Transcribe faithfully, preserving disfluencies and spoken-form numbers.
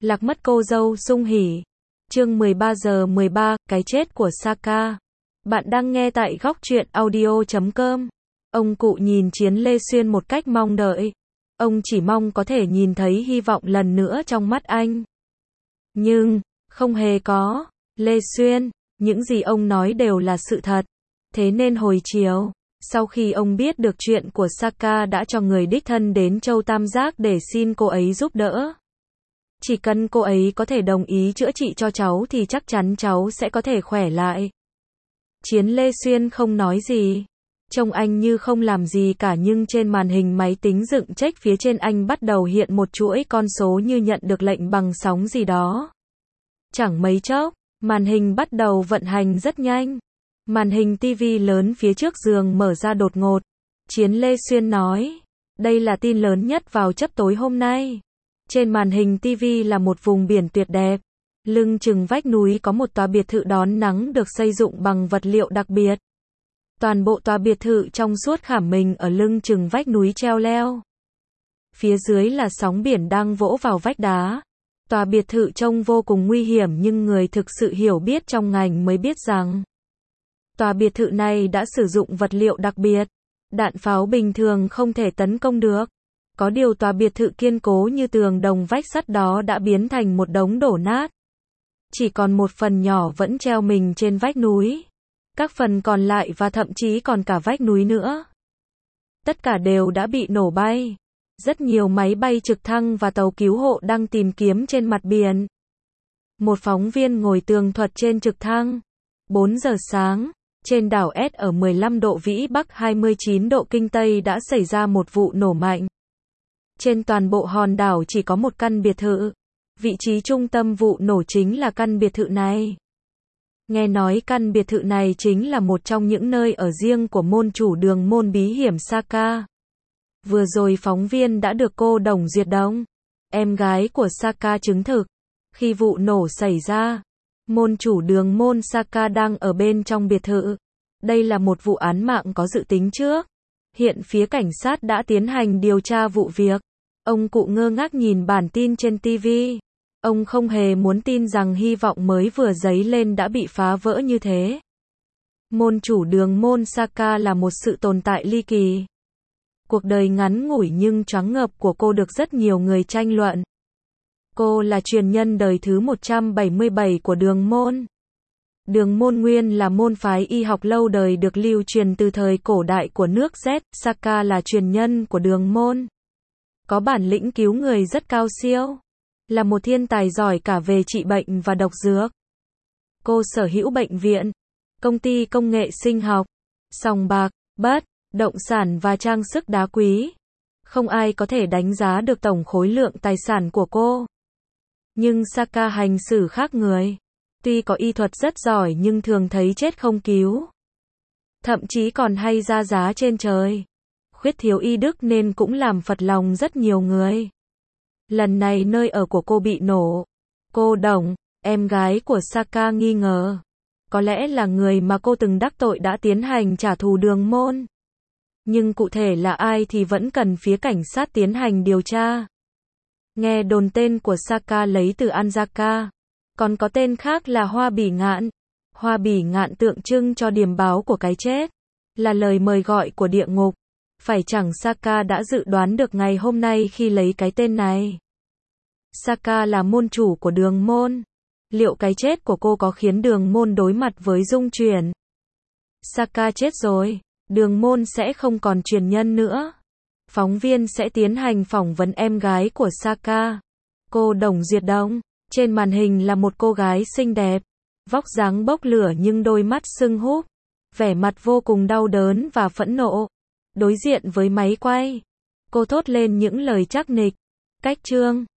Lạc mất cô dâu Sung Hỉ. Chương mười ba giờ mười ba, cái chết của Saka. Bạn đang nghe tại góc truyện audio chấm com. Ông cụ nhìn Chiến Lê Xuyên một cách mong đợi. Ông chỉ mong có thể nhìn thấy hy vọng lần nữa trong mắt anh. Nhưng, không hề có. Lê Xuyên, những gì ông nói đều là sự thật. Thế nên hồi chiều, sau khi ông biết được chuyện của Saka đã cho người đích thân đến Châu Tam Giác để xin cô ấy giúp đỡ. Chỉ cần cô ấy có thể đồng ý chữa trị cho cháu thì chắc chắn cháu sẽ có thể khỏe lại. Chiến Lê Xuyên không nói gì. Trông anh như không làm gì cả, nhưng trên màn hình máy tính dựng check phía trên anh bắt đầu hiện một chuỗi con số như nhận được lệnh bằng sóng gì đó. Chẳng mấy chốc, màn hình bắt đầu vận hành rất nhanh. Màn hình tivi lớn phía trước giường mở ra đột ngột. Chiến Lê Xuyên nói, đây là tin lớn nhất vào chớp tối hôm nay. Trên màn hình tivi là một vùng biển tuyệt đẹp. Lưng chừng vách núi có một tòa biệt thự đón nắng được xây dựng bằng vật liệu đặc biệt. Toàn bộ tòa biệt thự trong suốt khảm mình ở lưng chừng vách núi treo leo. Phía dưới là sóng biển đang vỗ vào vách đá. Tòa biệt thự trông vô cùng nguy hiểm, nhưng người thực sự hiểu biết trong ngành mới biết rằng tòa biệt thự này đã sử dụng vật liệu đặc biệt. Đạn pháo bình thường không thể tấn công được. Có điều tòa biệt thự kiên cố như tường đồng vách sắt đó đã biến thành một đống đổ nát. Chỉ còn một phần nhỏ vẫn treo mình trên vách núi. Các phần còn lại và thậm chí còn cả vách núi nữa, tất cả đều đã bị nổ bay. Rất nhiều máy bay trực thăng và tàu cứu hộ đang tìm kiếm trên mặt biển. Một phóng viên ngồi tường thuật trên trực thăng. bốn giờ sáng, trên đảo S ở mười lăm độ Vĩ Bắc hai mươi chín độ Kinh Tây đã xảy ra một vụ nổ mạnh. Trên toàn bộ hòn đảo chỉ có một căn biệt thự. Vị trí trung tâm vụ nổ chính là căn biệt thự này. Nghe nói căn biệt thự này chính là một trong những nơi ở riêng của môn chủ đường môn bí hiểm Saka. Vừa rồi phóng viên đã được cô Đồng Duyệt Đông, em gái của Saka, chứng thực. Khi vụ nổ xảy ra, môn chủ đường môn Saka đang ở bên trong biệt thự. Đây là một vụ án mạng có dự tính trước. Hiện phía cảnh sát đã tiến hành điều tra vụ việc. Ông cụ ngơ ngác nhìn bản tin trên tivi. Ông không hề muốn tin rằng hy vọng mới vừa dấy lên đã bị phá vỡ như thế. Môn chủ đường môn Saka là một sự tồn tại ly kỳ. Cuộc đời ngắn ngủi nhưng choáng ngợp của cô được rất nhiều người tranh luận. Cô là truyền nhân đời thứ một trăm bảy mươi bảy của đường môn. Đường môn nguyên là môn phái y học lâu đời được lưu truyền từ thời cổ đại của nước Z. Saka là truyền nhân của đường môn. Có bản lĩnh cứu người rất cao siêu. Là một thiên tài giỏi cả về trị bệnh và độc dược. Cô sở hữu bệnh viện, công ty công nghệ sinh học, sòng bạc, bất động sản và trang sức đá quý. Không ai có thể đánh giá được tổng khối lượng tài sản của cô. Nhưng Saka hành xử khác người. Tuy có y thuật rất giỏi nhưng thường thấy chết không cứu. Thậm chí còn hay ra giá trên trời. Khuyết thiếu y đức nên cũng làm phật lòng rất nhiều người. Lần này nơi ở của cô bị nổ. Cô Đồng, em gái của Saka, nghi ngờ có lẽ là người mà cô từng đắc tội đã tiến hành trả thù đường môn. Nhưng cụ thể là ai thì vẫn cần phía cảnh sát tiến hành điều tra. Nghe đồn tên của Saka lấy từ Anjaka. Còn có tên khác là Hoa Bỉ Ngạn. Hoa Bỉ Ngạn tượng trưng cho điềm báo của cái chết. Là lời mời gọi của địa ngục. Phải chẳng Saka đã dự đoán được ngày hôm nay khi lấy cái tên này. Saka là môn chủ của đường môn. Liệu cái chết của cô có khiến đường môn đối mặt với dung chuyển? Saka chết rồi, đường môn sẽ không còn truyền nhân nữa. Phóng viên sẽ tiến hành phỏng vấn em gái của Saka, cô Đồng Duyệt Đông. Trên màn hình là một cô gái xinh đẹp, vóc dáng bốc lửa nhưng đôi mắt sưng húp, vẻ mặt vô cùng đau đớn và phẫn nộ. Đối diện với máy quay, cô thốt lên những lời chắc nịch. Cách chương